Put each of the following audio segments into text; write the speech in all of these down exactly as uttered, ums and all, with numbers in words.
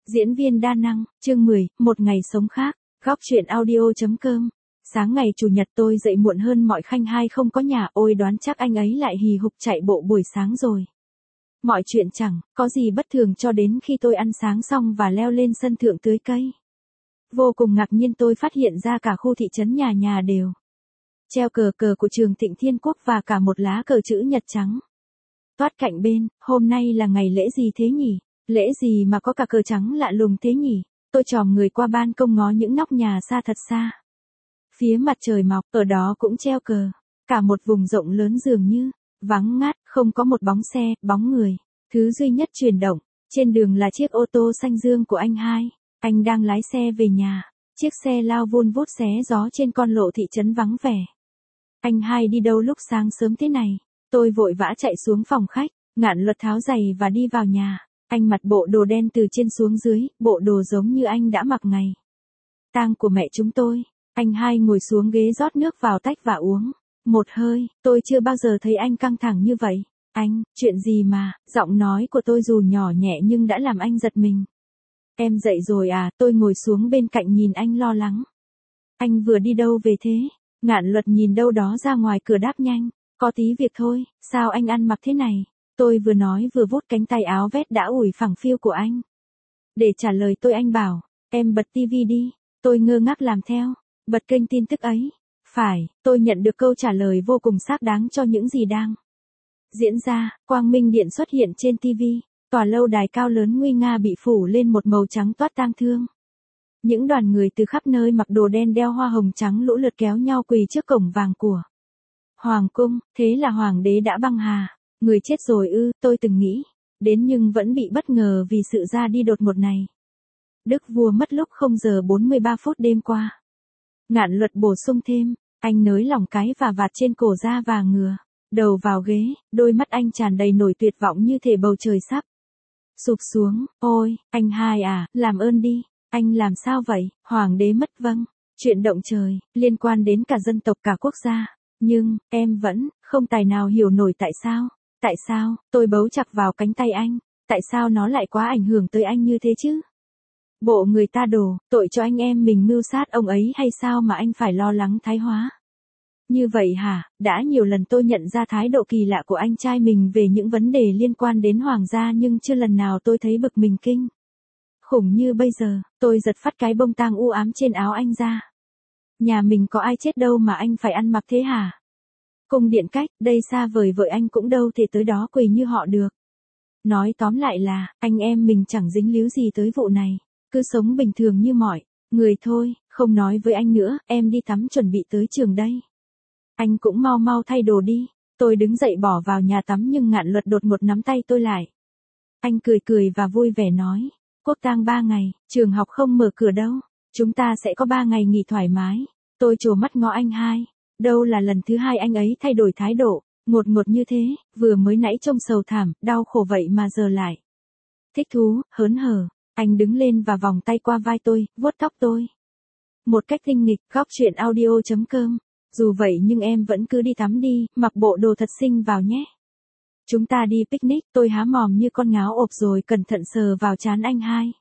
Diễn viên đa năng, chương mười, một ngày sống khác, góc truyện audio.com. Sáng ngày Chủ nhật tôi dậy muộn hơn mọi khanh hai không có nhà, ôi đoán chắc anh ấy lại hì hục chạy bộ buổi sáng rồi. Mọi chuyện chẳng có gì bất thường cho đến khi tôi ăn sáng xong và leo lên sân thượng tưới cây. Vô cùng ngạc nhiên tôi phát hiện ra cả khu thị trấn nhà nhà đều treo cờ cờ của trường Thịnh Thiên Quốc và cả một lá cờ chữ nhật trắng toát cạnh bên. Hôm nay là ngày lễ gì thế nhỉ? Lễ gì mà có cả cờ trắng lạ lùng thế nhỉ? Tôi chòm người qua ban công ngó những nóc nhà xa thật xa. Phía mặt trời mọc, ở đó cũng treo cờ. Cả một vùng rộng lớn dường như vắng ngắt, không có một bóng xe, bóng người. Thứ duy nhất chuyển động trên đường là chiếc ô tô xanh dương của anh hai. Anh đang lái xe về nhà. Chiếc xe lao vun vút xé gió trên con lộ thị trấn vắng vẻ. Anh hai đi đâu lúc sáng sớm thế này? Tôi vội vã chạy xuống phòng khách, Ngạn Luật tháo giày và đi vào nhà. Anh mặc bộ đồ đen từ trên xuống dưới, bộ đồ giống như anh đã mặc ngày tang của mẹ chúng tôi. Anh hai ngồi xuống ghế rót nước vào tách và uống một hơi. Tôi chưa bao giờ thấy anh căng thẳng như vậy. Anh, chuyện gì mà? Giọng nói của tôi dù nhỏ nhẹ nhưng đã làm anh giật mình. Em dậy rồi à? Tôi ngồi xuống bên cạnh nhìn anh lo lắng. Anh vừa đi đâu về thế? Ngạn Luật nhìn đâu đó ra ngoài cửa đáp nhanh. Có tí việc thôi. Sao anh ăn mặc thế này? Tôi vừa nói vừa vuốt cánh tay áo vét đã ủi phẳng phiu của anh. Để trả lời tôi anh bảo, em bật tivi đi. Tôi ngơ ngác làm theo, bật kênh tin tức ấy. Phải, tôi nhận được câu trả lời vô cùng xác đáng cho những gì đang diễn ra. Quang minh điện xuất hiện trên tivi. Tòa lâu đài cao lớn nguy nga bị phủ lên một màu trắng toát tang thương. Những đoàn người từ khắp nơi mặc đồ đen đeo hoa hồng trắng lũ lượt kéo nhau quỳ trước cổng vàng của Hoàng cung. Thế là Hoàng đế đã băng hà. Người chết rồi ư? Tôi từng nghĩ đến nhưng vẫn bị bất ngờ vì sự ra đi đột ngột này. Đức vua mất lúc không giờ bốn mươi ba phút đêm qua. Ngạn Luật bổ sung thêm, anh nới lỏng cái và vạt trên cổ ra và ngửa đầu vào ghế, đôi mắt anh tràn đầy nỗi tuyệt vọng như thể bầu trời sắp sụp xuống. Ôi, anh hai à, làm ơn đi, anh làm sao vậy? Hoàng đế mất vâng, chuyện động trời, liên quan đến cả dân tộc cả quốc gia. Nhưng, em vẫn không tài nào hiểu nổi tại sao. Tại sao? Tôi bấu chặt vào cánh tay anh. Tại sao nó lại quá ảnh hưởng tới anh như thế chứ? Bộ người ta đổ tội cho anh em mình mưu sát ông ấy hay sao mà anh phải lo lắng thái hóa? Như vậy hả? Đã nhiều lần tôi nhận ra thái độ kỳ lạ của anh trai mình về những vấn đề liên quan đến hoàng gia nhưng chưa lần nào tôi thấy bực mình kinh khủng như bây giờ. Tôi giật phát cái bông tang u ám trên áo anh ra. Nhà mình có ai chết đâu mà anh phải ăn mặc thế hả? Cung điện cách, đây xa vời vợ anh cũng đâu thể tới đó quỳ như họ được. Nói tóm lại là, anh em mình chẳng dính líu gì tới vụ này. Cứ sống bình thường như mọi người thôi, không nói với anh nữa, em đi tắm chuẩn bị tới trường đây. Anh cũng mau mau thay đồ đi. Tôi đứng dậy bỏ vào nhà tắm nhưng Ngạn Luật đột ngột nắm tay tôi lại. Anh cười cười và vui vẻ nói, quốc tang ba ngày, trường học không mở cửa đâu. Chúng ta sẽ có ba ngày nghỉ thoải mái. Tôi trố mắt ngó anh hai. Đâu là lần thứ hai anh ấy thay đổi thái độ, ngột ngột như thế, vừa mới nãy trông sầu thảm, đau khổ vậy mà giờ lại thích thú, hớn hở. Anh đứng lên và vòng tay qua vai tôi, vuốt tóc tôi một cách tinh nghịch. Góc truyện audio.com. Dù vậy nhưng em vẫn cứ đi tắm đi, mặc bộ đồ thật xinh vào nhé. Chúng ta đi picnic. Tôi há mồm như con ngáo ộp rồi cẩn thận sờ vào trán anh hai.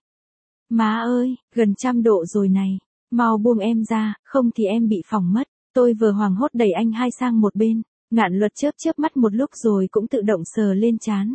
Má ơi, gần trăm độ rồi này, mau buông em ra, không thì em bị phỏng mất. Tôi vừa hoảng hốt đẩy anh hai sang một bên. Ngạn Luật chớp chớp mắt một lúc rồi cũng tự động sờ lên trán.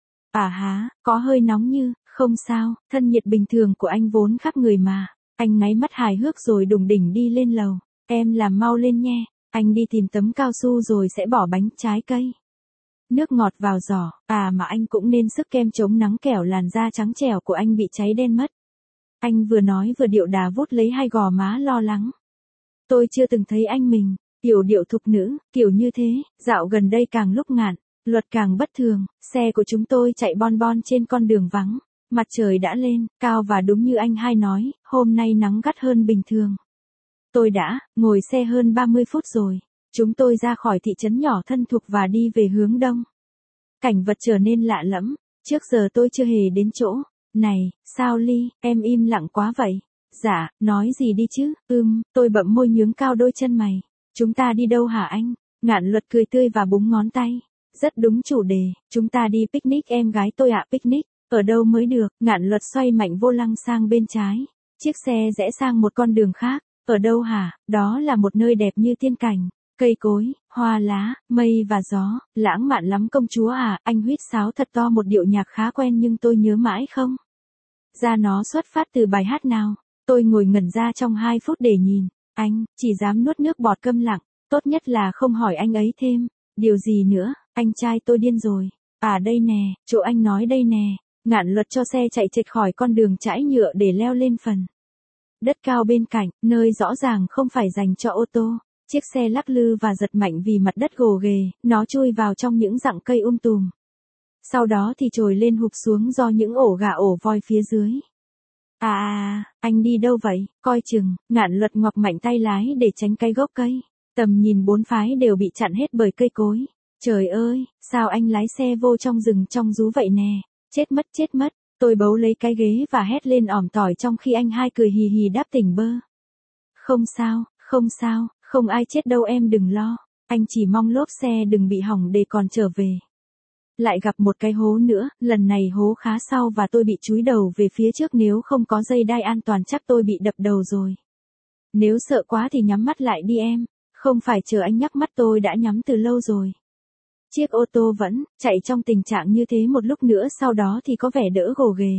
À há, có hơi nóng như, không sao, thân nhiệt bình thường của anh vốn khắp người mà. Anh ngáy mắt hài hước rồi đùng đỉnh đi lên lầu. Em làm mau lên nhé, anh đi tìm tấm cao su rồi sẽ bỏ bánh trái cây nước ngọt vào giỏ. À mà anh cũng nên sức kem chống nắng kẻo làn da trắng trẻo của anh bị cháy đen mất. Anh vừa nói vừa điệu đà vuốt lấy hai gò má lo lắng. Tôi chưa từng thấy anh mình yểu điệu thục nữ kiểu như thế. Dạo gần đây càng lúc Ngạn Luật càng bất thường. Xe của chúng tôi chạy bon bon trên con đường vắng. Mặt trời đã lên cao và đúng như anh hai nói, hôm nay nắng gắt hơn bình thường. Tôi đã ngồi xe hơn ba mươi phút rồi. Chúng tôi ra khỏi thị trấn nhỏ thân thuộc và đi về hướng đông. Cảnh vật trở nên lạ lẫm. Trước giờ tôi chưa hề đến chỗ này. Sao Ly, em im lặng quá vậy? Dạ, nói gì đi chứ? Ừm, tôi bậm môi nhướng cao đôi chân mày. Chúng ta đi đâu hả anh? Ngạn Luật cười tươi và búng ngón tay. Rất đúng chủ đề, chúng ta đi picnic em gái tôi ạ. Picnic, Ở đâu mới được, Ngạn Luật xoay mạnh vô lăng sang bên trái. Chiếc xe rẽ sang một con đường khác. Ở đâu hả, đó là một nơi đẹp như tiên cảnh. Cây cối, hoa lá, mây và gió, lãng mạn lắm công chúa à, anh huýt sáo thật to một điệu nhạc khá quen nhưng tôi nhớ mãi không ra nó xuất phát từ bài hát nào. Tôi ngồi ngẩn ra trong hai phút để nhìn, anh, chỉ dám nuốt nước bọt câm lặng, tốt nhất là không hỏi anh ấy thêm. Điều gì nữa, anh trai tôi điên rồi. À đây nè, chỗ anh nói đây nè. Ngạn Luật cho xe chạy chệch khỏi con đường trải nhựa để leo lên phần đất cao bên cạnh, nơi rõ ràng không phải dành cho ô tô. Chiếc xe lắc lư và giật mạnh vì mặt đất gồ ghề, nó chui vào trong những rặng cây um tùm. Sau đó thì trồi lên hụp xuống do những ổ gà ổ voi phía dưới. À, à, anh đi đâu vậy, coi chừng. Ngạn Luật ngoặc mạnh tay lái để tránh cái gốc cây. Tầm nhìn bốn phái đều bị chặn hết bởi cây cối. Trời ơi, sao anh lái xe vô trong rừng trong rú vậy nè, chết mất chết mất. Tôi bấu lấy cái ghế và hét lên ỏm tỏi trong khi anh hai cười hì hì đáp tỉnh bơ. Không sao, không sao, không ai chết đâu em đừng lo, anh chỉ mong lốp xe đừng bị hỏng để còn trở về. Lại gặp một cái hố nữa, lần này hố khá sâu và tôi bị chúi đầu về phía trước, nếu không có dây đai an toàn chắc tôi bị đập đầu rồi. Nếu sợ quá thì nhắm mắt lại đi em, không phải chờ anh nhắc mắt tôi đã nhắm từ lâu rồi. Chiếc ô tô vẫn chạy trong tình trạng như thế một lúc nữa, sau đó thì có vẻ đỡ gồ ghề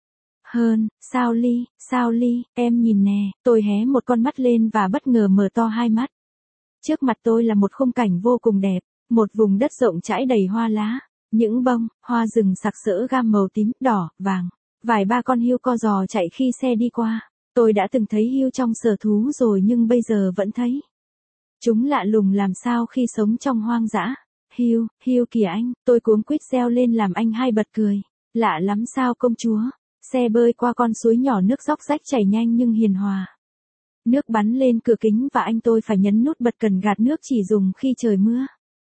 hơn. Sao Ly, sao Ly, em nhìn nè. Tôi hé một con mắt lên và bất ngờ mở to hai mắt. Trước mặt tôi là một khung cảnh vô cùng đẹp, một vùng đất rộng trải đầy hoa lá, những bông hoa rừng sặc sỡ gam màu tím, đỏ, vàng. Vài ba con hươu co giò chạy khi xe đi qua. Tôi đã từng thấy hươu trong sở thú rồi nhưng bây giờ vẫn thấy chúng lạ lùng làm sao khi sống trong hoang dã. Hươu, hươu kìa anh, tôi cuống quýt reo lên làm anh hai bật cười. Lạ lắm sao công chúa. Xe bơi qua con suối nhỏ, nước róc rách chảy nhanh nhưng hiền hòa. Nước bắn lên cửa kính và anh tôi phải nhấn nút bật cần gạt nước chỉ dùng khi trời mưa.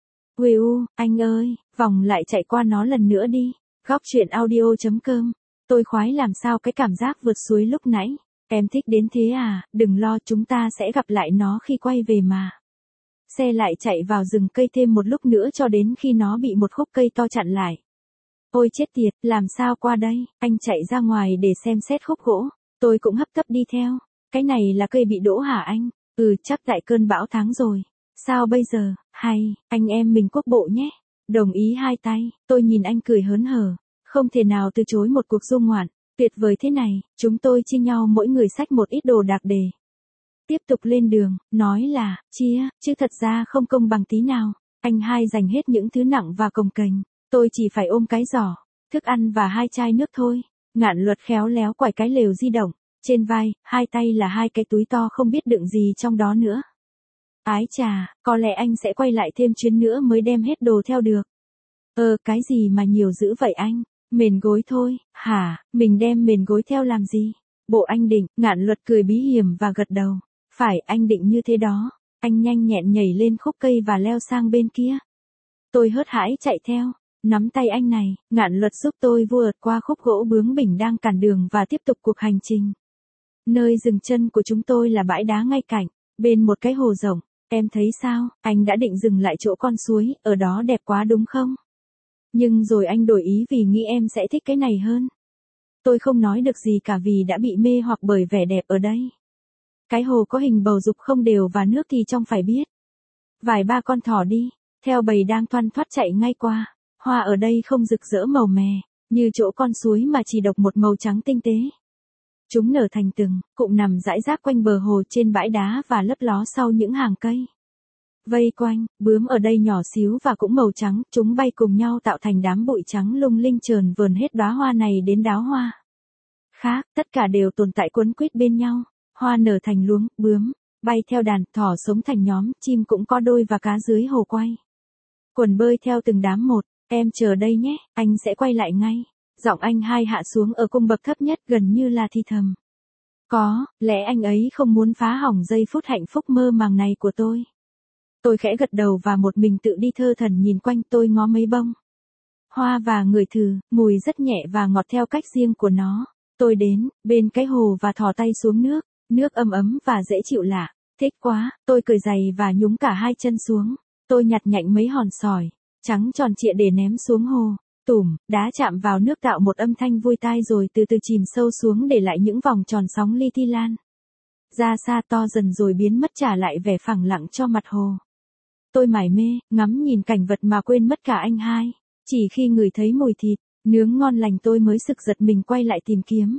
Ui u, anh ơi, vòng lại chạy qua nó lần nữa đi. Góc truyện audio chấm com. Tôi khoái làm sao cái cảm giác vượt suối lúc nãy. Em thích đến thế à, đừng lo, chúng ta sẽ gặp lại nó khi quay về mà. Xe lại chạy vào rừng cây thêm một lúc nữa cho đến khi nó bị một khúc cây to chặn lại. Ôi chết tiệt, làm sao qua đây? Anh chạy ra ngoài để xem xét khúc gỗ. Tôi cũng hấp tấp đi theo. Cái này là cây bị đổ hả anh? Ừ, chắc tại cơn bão tháng rồi. Sao bây giờ? Hay, anh em mình quốc bộ nhé. Đồng ý hai tay. Tôi nhìn anh cười hớn hở. Không thể nào từ chối một cuộc du ngoạn tuyệt vời thế này. Chúng tôi chia nhau mỗi người xách một ít đồ đạc để tiếp tục lên đường. Nói là chia, chứ thật ra không công bằng tí nào. Anh hai dành hết những thứ nặng và cồng kềnh. Tôi chỉ phải ôm cái giỏ thức ăn và hai chai nước thôi. Ngạn Luật khéo léo quải cái lều di động. Trên vai, hai tay là hai cái túi to không biết đựng gì trong đó nữa. Ái chà, có lẽ anh sẽ quay lại thêm chuyến nữa mới đem hết đồ theo được. Ờ, cái gì mà nhiều dữ vậy anh? Mền gối thôi. Hả, mình đem mền gối theo làm gì? Bộ anh định. Ngạn Luật cười bí hiểm và gật đầu. Phải, anh định như thế đó. Anh nhanh nhẹn nhảy lên khúc cây và leo sang bên kia. Tôi hớt hãi chạy theo. Nắm tay anh này, Ngạn Luật giúp tôi vượt qua khúc gỗ bướng bỉnh đang cản đường và tiếp tục cuộc hành trình. Nơi dừng chân của chúng tôi là bãi đá ngay cạnh, bên một cái hồ rộng. Em thấy sao, anh đã định dừng lại chỗ con suối, ở đó đẹp quá đúng không? Nhưng rồi anh đổi ý vì nghĩ em sẽ thích cái này hơn. Tôi không nói được gì cả vì đã bị mê hoặc bởi vẻ đẹp ở đây. Cái hồ có hình bầu dục không đều và nước thì trong phải biết. Vài ba con thỏ đi, theo bầy đang thoăn thoắt chạy ngay qua. Hoa ở đây không rực rỡ màu mè, như chỗ con suối mà chỉ độc một màu trắng tinh tế. Chúng nở thành từng cụm nằm rải rác quanh bờ hồ trên bãi đá và lấp ló sau những hàng cây. Vây quanh, bướm ở đây nhỏ xíu và cũng màu trắng, chúng bay cùng nhau tạo thành đám bụi trắng lung linh trờn vờn hết đóa hoa này đến đóa hoa khác, tất cả đều tồn tại quấn quýt bên nhau. Hoa nở thành luống, bướm bay theo đàn, thỏ sống thành nhóm, chim cũng có đôi và cá dưới hồ quay quần bơi theo từng đám một. Em chờ đây nhé, anh sẽ quay lại ngay. Giọng anh hai hạ xuống ở cung bậc thấp nhất, gần như là thì thầm. Có lẽ anh ấy không muốn phá hỏng giây phút hạnh phúc mơ màng này của tôi. Tôi khẽ gật đầu và một mình tự đi thơ thẩn nhìn quanh. Tôi ngó mấy bông hoa và ngửi thử, mùi rất nhẹ và ngọt theo cách riêng của nó. Tôi đến bên cái hồ và thò tay xuống nước, nước ấm ấm và dễ chịu lạ. Thích quá, tôi cởi giày và nhúng cả hai chân xuống. Tôi nhặt nhạnh mấy hòn sỏi trắng tròn trịa để ném xuống hồ. Tủm, đá chạm vào nước tạo một âm thanh vui tai rồi từ từ chìm sâu xuống để lại những vòng tròn sóng li ti lan. Ra xa to dần rồi biến mất trả lại vẻ phẳng lặng cho mặt hồ. Tôi mải mê, ngắm nhìn cảnh vật mà quên mất cả anh hai. Chỉ khi ngửi thấy mùi thịt, nướng ngon lành tôi mới sực giật mình quay lại tìm kiếm.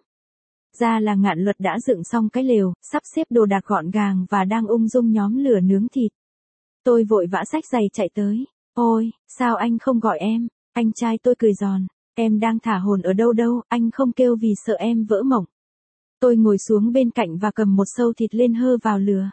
Ra là Ngạn Luật đã dựng xong cái lều, sắp xếp đồ đạc gọn gàng và đang ung dung nhóm lửa nướng thịt. Tôi vội vã xách giày chạy tới. Ôi, sao anh không gọi em? Anh trai tôi cười giòn. Em đang thả hồn ở đâu đâu, anh không kêu vì sợ em vỡ mộng. Tôi ngồi xuống bên cạnh và cầm một sâu thịt lên hơ vào lửa.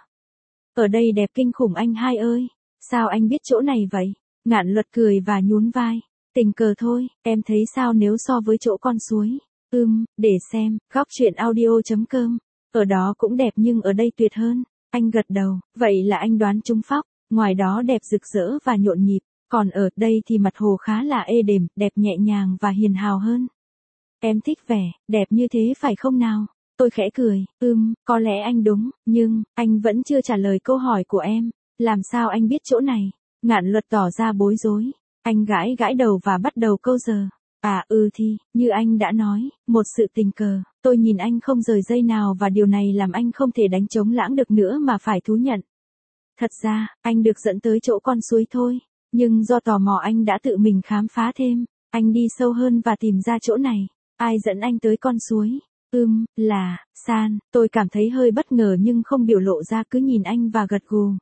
Ở đây đẹp kinh khủng anh hai ơi. Sao anh biết chỗ này vậy? Ngạn Luật cười và nhún vai. Tình cờ thôi, em thấy sao nếu so với chỗ con suối? Ừm, để xem, góc truyện audio chấm com. Ở đó cũng đẹp nhưng ở đây tuyệt hơn. Anh gật đầu, vậy là anh đoán trúng phóc. Ngoài đó đẹp rực rỡ và nhộn nhịp. Còn ở đây thì mặt hồ khá là ê đềm, đẹp nhẹ nhàng và hiền hào hơn. Em thích vẻ, đẹp như thế phải không nào? Tôi khẽ cười, ừm, có lẽ anh đúng, nhưng, anh vẫn chưa trả lời câu hỏi của em. Làm sao anh biết chỗ này? Ngạn Luật tỏ ra bối rối. Anh gãi gãi đầu và bắt đầu câu giờ. À ừ thì, như anh đã nói, một sự tình cờ. Tôi nhìn anh không rời giây nào và điều này làm anh không thể đánh trống lãng được nữa mà phải thú nhận. Thật ra, anh được dẫn tới chỗ con suối thôi. Nhưng do tò mò anh đã tự mình khám phá thêm. Anh đi sâu hơn và tìm ra chỗ này. Ai dẫn anh tới con suối? Ừm, là, San. Tôi cảm thấy hơi bất ngờ nhưng không biểu lộ ra, cứ nhìn anh và gật gù.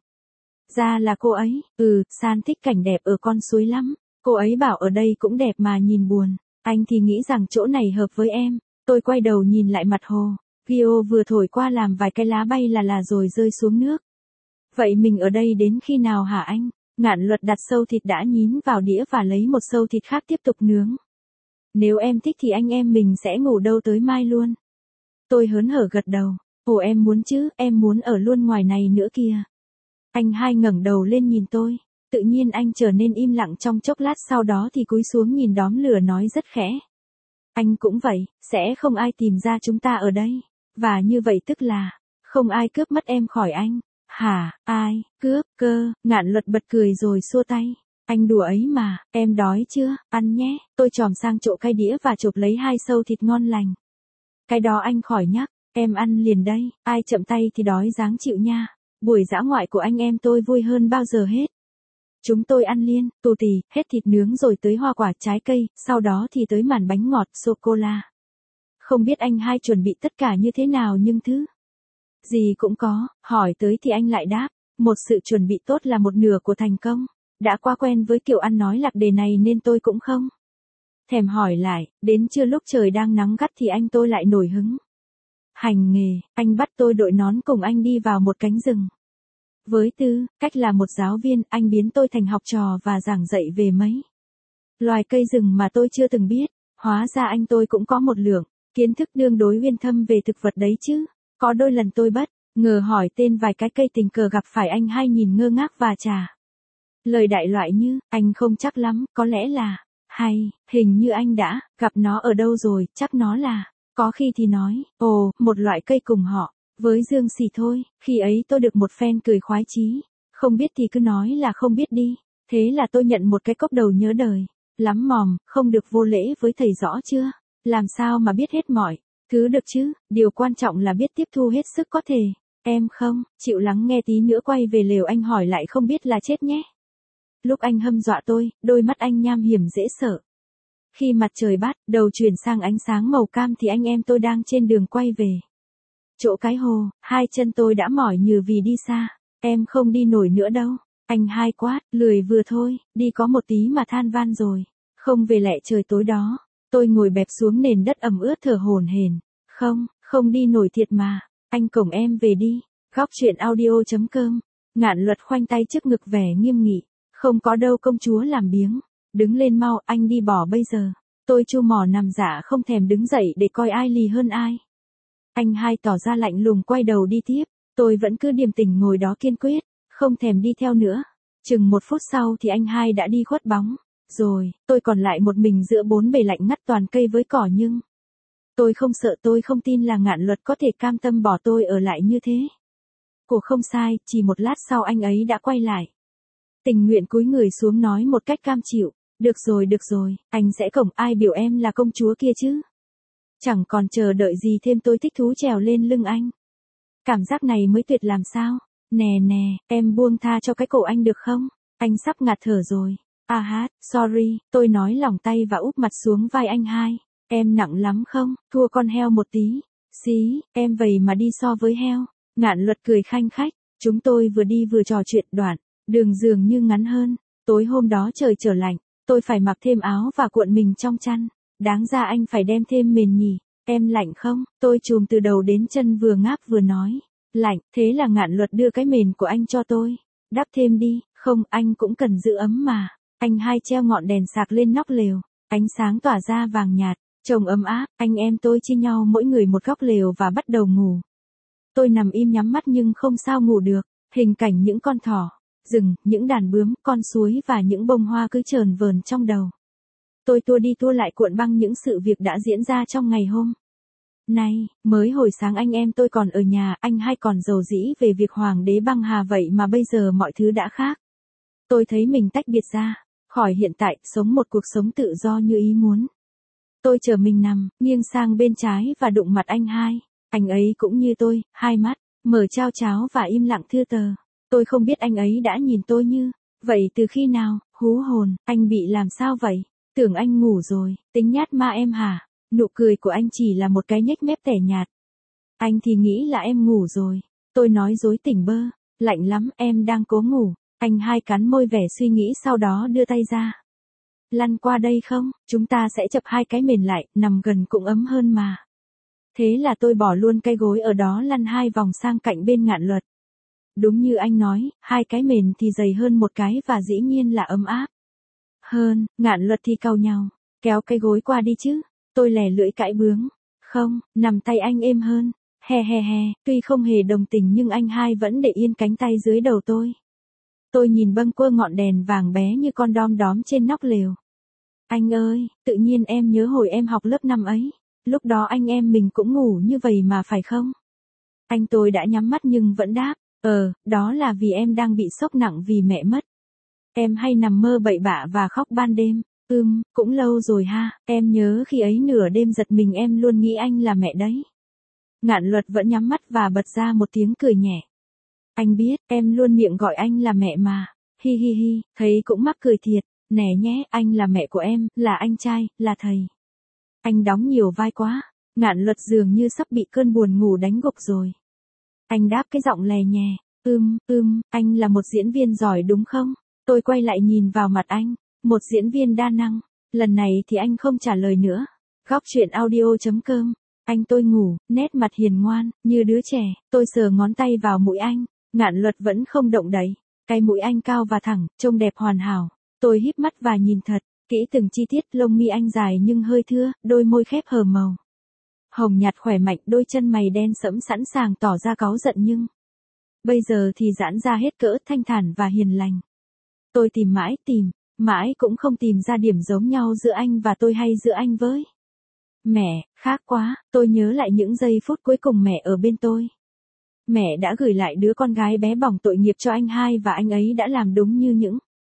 Ra là cô ấy. Ừ, San thích cảnh đẹp ở con suối lắm. Cô ấy bảo ở đây cũng đẹp mà nhìn buồn. Anh thì nghĩ rằng chỗ này hợp với em. Tôi quay đầu nhìn lại mặt hồ. Gio vừa thổi qua làm vài cái lá bay là là rồi rơi xuống nước. Vậy mình ở đây đến khi nào hả anh? Ngạn Luật đặt sâu thịt đã nhín vào đĩa và lấy một sâu thịt khác tiếp tục nướng. Nếu em thích thì anh em mình sẽ ngủ đâu tới mai luôn. Tôi hớn hở gật đầu. Ồ em muốn chứ, em muốn ở luôn ngoài này nữa kìa. Anh hai ngẩng đầu lên nhìn tôi. Tự nhiên anh trở nên im lặng trong chốc lát, sau đó thì cúi xuống nhìn đóm lửa nói rất khẽ. Anh cũng vậy, sẽ không ai tìm ra chúng ta ở đây. Và như vậy tức là, không ai cướp mất em khỏi anh. Hả, ai, cướp, cơ? Ngạn Luật bật cười rồi xua tay. Anh đùa ấy mà, em đói chưa, ăn nhé. Tôi chòm sang chỗ cái đĩa và chụp lấy hai sâu thịt ngon lành. Cái đó anh khỏi nhắc, em ăn liền đây, ai chậm tay thì đói ráng chịu nha. Buổi dã ngoại của anh em tôi vui hơn bao giờ hết. Chúng tôi ăn liên, tù tì, hết thịt nướng rồi tới hoa quả trái cây, sau đó thì tới màn bánh ngọt sô-cô-la. Không biết anh hai chuẩn bị tất cả như thế nào nhưng thứ gì cũng có, hỏi tới thì anh lại đáp, một sự chuẩn bị tốt là một nửa của thành công. Đã quá quen với kiểu ăn nói lạc đề này nên tôi cũng không thèm hỏi lại, đến trưa lúc trời đang nắng gắt thì anh tôi lại nổi hứng. Hành nghề, anh bắt tôi đội nón cùng anh đi vào một cánh rừng. Với tư cách là một giáo viên, anh biến tôi thành học trò và giảng dạy về mấy loài cây rừng mà tôi chưa từng biết. Hóa ra anh tôi cũng có một lượng kiến thức tương đối uyên thâm về thực vật đấy chứ. Có đôi lần tôi bất ngờ hỏi tên vài cái cây, tình cờ gặp phải anh hai nhìn ngơ ngác và trả lời đại loại như, anh không chắc lắm, có lẽ là, hay, hình như anh đã gặp nó ở đâu rồi, chắc nó là, có khi thì nói, ồ, một loại cây cùng họ với dương xì thôi. Khi ấy tôi được một phen cười khoái chí. Không biết thì cứ nói là không biết đi. Thế là tôi nhận một cái cốc đầu nhớ đời. Lắm mòm, không được vô lễ với thầy rõ chưa? Làm sao mà biết hết mọi thứ được chứ? Điều quan trọng là biết tiếp thu hết sức có thể. Em không, chịu lắng nghe tí nữa quay về lều anh hỏi lại không biết là chết nhé. Lúc anh hâm dọa tôi, đôi mắt anh nham hiểm dễ sợ. Khi mặt trời bắt đầu chuyển sang ánh sáng màu cam thì anh em tôi đang trên đường quay về chỗ cái hồ, hai chân tôi đã mỏi nhừ vì đi xa. Em không đi nổi nữa đâu. Anh hai quát, lười vừa thôi, đi có một tí mà than van rồi. Không về lẹ trời tối đó. Tôi ngồi bẹp xuống nền đất ẩm ướt thở hổn hển. Không, không đi nổi thiệt mà. Anh cổng em về đi. Góc truyện audio chấm com. Ngạn Luật khoanh tay trước ngực vẻ nghiêm nghị. Không có đâu công chúa làm biếng. Đứng lên mau, anh đi bỏ bây giờ. Tôi chu mỏ nằm dạ không thèm đứng dậy để coi ai lì hơn ai. Anh hai tỏ ra lạnh lùng quay đầu đi tiếp. Tôi vẫn cứ điềm tĩnh ngồi đó kiên quyết, không thèm đi theo nữa. Chừng một phút sau thì anh hai đã đi khuất bóng. Rồi, tôi còn lại một mình giữa bốn bề lạnh ngắt toàn cây với cỏ nhưng tôi không sợ, tôi không tin là Ngạn Luật có thể cam tâm bỏ tôi ở lại như thế. Cô không sai, chỉ một lát sau anh ấy đã quay lại. Tình nguyện cúi người xuống nói một cách cam chịu. Được rồi được rồi, anh sẽ cổng ai biểu em là công chúa kia chứ. Chẳng còn chờ đợi gì thêm tôi thích thú trèo lên lưng anh. Cảm giác này mới tuyệt làm sao. Nè nè, em buông tha cho cái cổ anh được không? Anh sắp ngạt thở rồi. À hát, sorry, tôi nói lỏng tay và úp mặt xuống vai anh hai. Em nặng lắm không? Thua con heo một tí. Xí, em vậy mà đi so với heo. Ngạn Luật cười khanh khách. Chúng tôi vừa đi vừa trò chuyện đoạn. Đường dường như ngắn hơn. Tối hôm đó trời trở lạnh. Tôi phải mặc thêm áo và cuộn mình trong chăn. Đáng ra anh phải đem thêm mền nhỉ. Em lạnh không? Tôi trùm từ đầu đến chân vừa ngáp vừa nói. Lạnh, thế là Ngạn Luật đưa cái mền của anh cho tôi. Đắp thêm đi, không anh cũng cần giữ ấm mà. Anh hai treo ngọn đèn sạc lên nóc lều. Ánh sáng tỏa ra vàng nhạt, trông ấm áp. Anh em tôi chia nhau mỗi người một góc lều và bắt đầu ngủ. Tôi nằm im nhắm mắt nhưng không sao ngủ được. Hình cảnh những con thỏ, rừng, những đàn bướm, con suối và những bông hoa cứ chờn vờn trong đầu. Tôi tua đi tua lại cuộn băng những sự việc đã diễn ra trong ngày hôm nay. Mới hồi sáng anh em tôi còn ở nhà, anh hai còn rầu rĩ về việc hoàng đế băng hà, vậy mà bây giờ mọi thứ đã khác. Tôi thấy mình tách biệt ra khỏi hiện tại, sống một cuộc sống tự do như ý muốn. Tôi chờ mình nằm, nghiêng sang bên trái và đụng mặt anh hai. Anh ấy cũng như tôi, hai mắt mở trao tráo và im lặng thưa tờ. Tôi không biết anh ấy đã nhìn tôi như vậy từ khi nào. Hú hồn, anh bị làm sao vậy? Tưởng anh ngủ rồi, tính nhát ma em hả? Nụ cười của anh chỉ là một cái nhếch mép tẻ nhạt. Anh thì nghĩ là em ngủ rồi. Tôi nói dối tỉnh bơ. Lạnh lắm, em đang cố ngủ. Anh hai cắn môi vẻ suy nghĩ, sau đó đưa tay ra. Lăn qua đây không? Chúng ta sẽ chập hai cái mền lại, nằm gần cũng ấm hơn mà. Thế là tôi bỏ luôn cái gối ở đó, lăn hai vòng sang cạnh bên Ngạn Luật. Đúng như anh nói, hai cái mền thì dày hơn một cái và dĩ nhiên là ấm áp hơn. Ngạn Luật thì cau nhau. Kéo cái gối qua đi chứ. Tôi lè lưỡi cãi bướng. Không, nằm tay anh êm hơn. He he he, tuy không hề đồng tình nhưng anh hai vẫn để yên cánh tay dưới đầu tôi. Tôi nhìn bâng quơ ngọn đèn vàng bé như con đom đóm trên nóc lều. Anh ơi, tự nhiên em nhớ hồi em học lớp năm ấy. Lúc đó anh em mình cũng ngủ như vậy mà phải không? Anh tôi đã nhắm mắt nhưng vẫn đáp. Ờ, đó là vì em đang bị sốc nặng vì mẹ mất. Em hay nằm mơ bậy bạ và khóc ban đêm. Ừm, cũng lâu rồi ha, em nhớ khi ấy nửa đêm giật mình em luôn nghĩ anh là mẹ đấy. Ngạn Luật vẫn nhắm mắt và bật ra một tiếng cười nhẹ. Anh biết, em luôn miệng gọi anh là mẹ mà. Hi hi hi, thấy cũng mắc cười thiệt. Nè nhé, anh là mẹ của em, là anh trai, là thầy. Anh đóng nhiều vai quá. Ngạn Luật dường như sắp bị cơn buồn ngủ đánh gục rồi. Anh đáp cái giọng lè nhè. Ưm, ưm, anh là một diễn viên giỏi đúng không? Tôi quay lại nhìn vào mặt anh. Một diễn viên đa năng. Lần này thì anh không trả lời nữa. Góc truyện audio chấm com. Anh tôi ngủ, nét mặt hiền ngoan, như đứa trẻ. Tôi sờ ngón tay vào mũi anh. Ngạn Luật vẫn không động đậy. Cái mũi anh cao và thẳng, trông đẹp hoàn hảo. Tôi híp mắt và nhìn thật kỹ từng chi tiết. Lông mi anh dài nhưng hơi thưa, đôi môi khép hờ màu hồng nhạt khỏe mạnh, đôi chân mày đen sẫm sẵn sàng tỏ ra cáu giận nhưng bây giờ thì giãn ra hết cỡ, thanh thản và hiền lành. Tôi tìm mãi, tìm, mãi cũng không tìm ra điểm giống nhau giữa anh và tôi hay giữa anh với mẹ. Khác quá, tôi nhớ lại những giây phút cuối cùng mẹ ở bên tôi. Mẹ đã gửi lại đứa con gái bé bỏng tội nghiệp cho anh hai và anh ấy đã làm đúng như những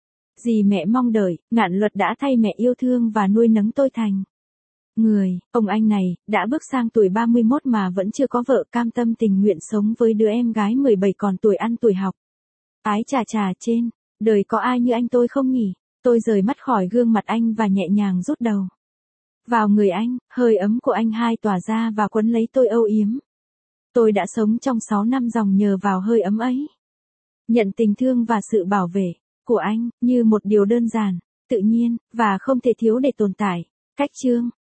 gì mẹ mong đợi. Ngạn Luật đã thay mẹ yêu thương và nuôi nấng tôi thành người. Ông anh này, đã bước sang tuổi ba mươi mốt mà vẫn chưa có vợ, cam tâm tình nguyện sống với đứa em gái mười bảy còn tuổi ăn tuổi học. Ái chà chà, trên đời có ai như anh tôi không nhỉ? Tôi rời mắt khỏi gương mặt anh và nhẹ nhàng rút đầu vào người anh. Hơi ấm của anh hai tỏa ra và quấn lấy tôi âu yếm. Tôi đã sống trong sáu năm dòng nhờ vào hơi ấm ấy. Nhận tình thương và sự bảo vệ của anh như một điều đơn giản, tự nhiên và không thể thiếu để tồn tại. Cách chương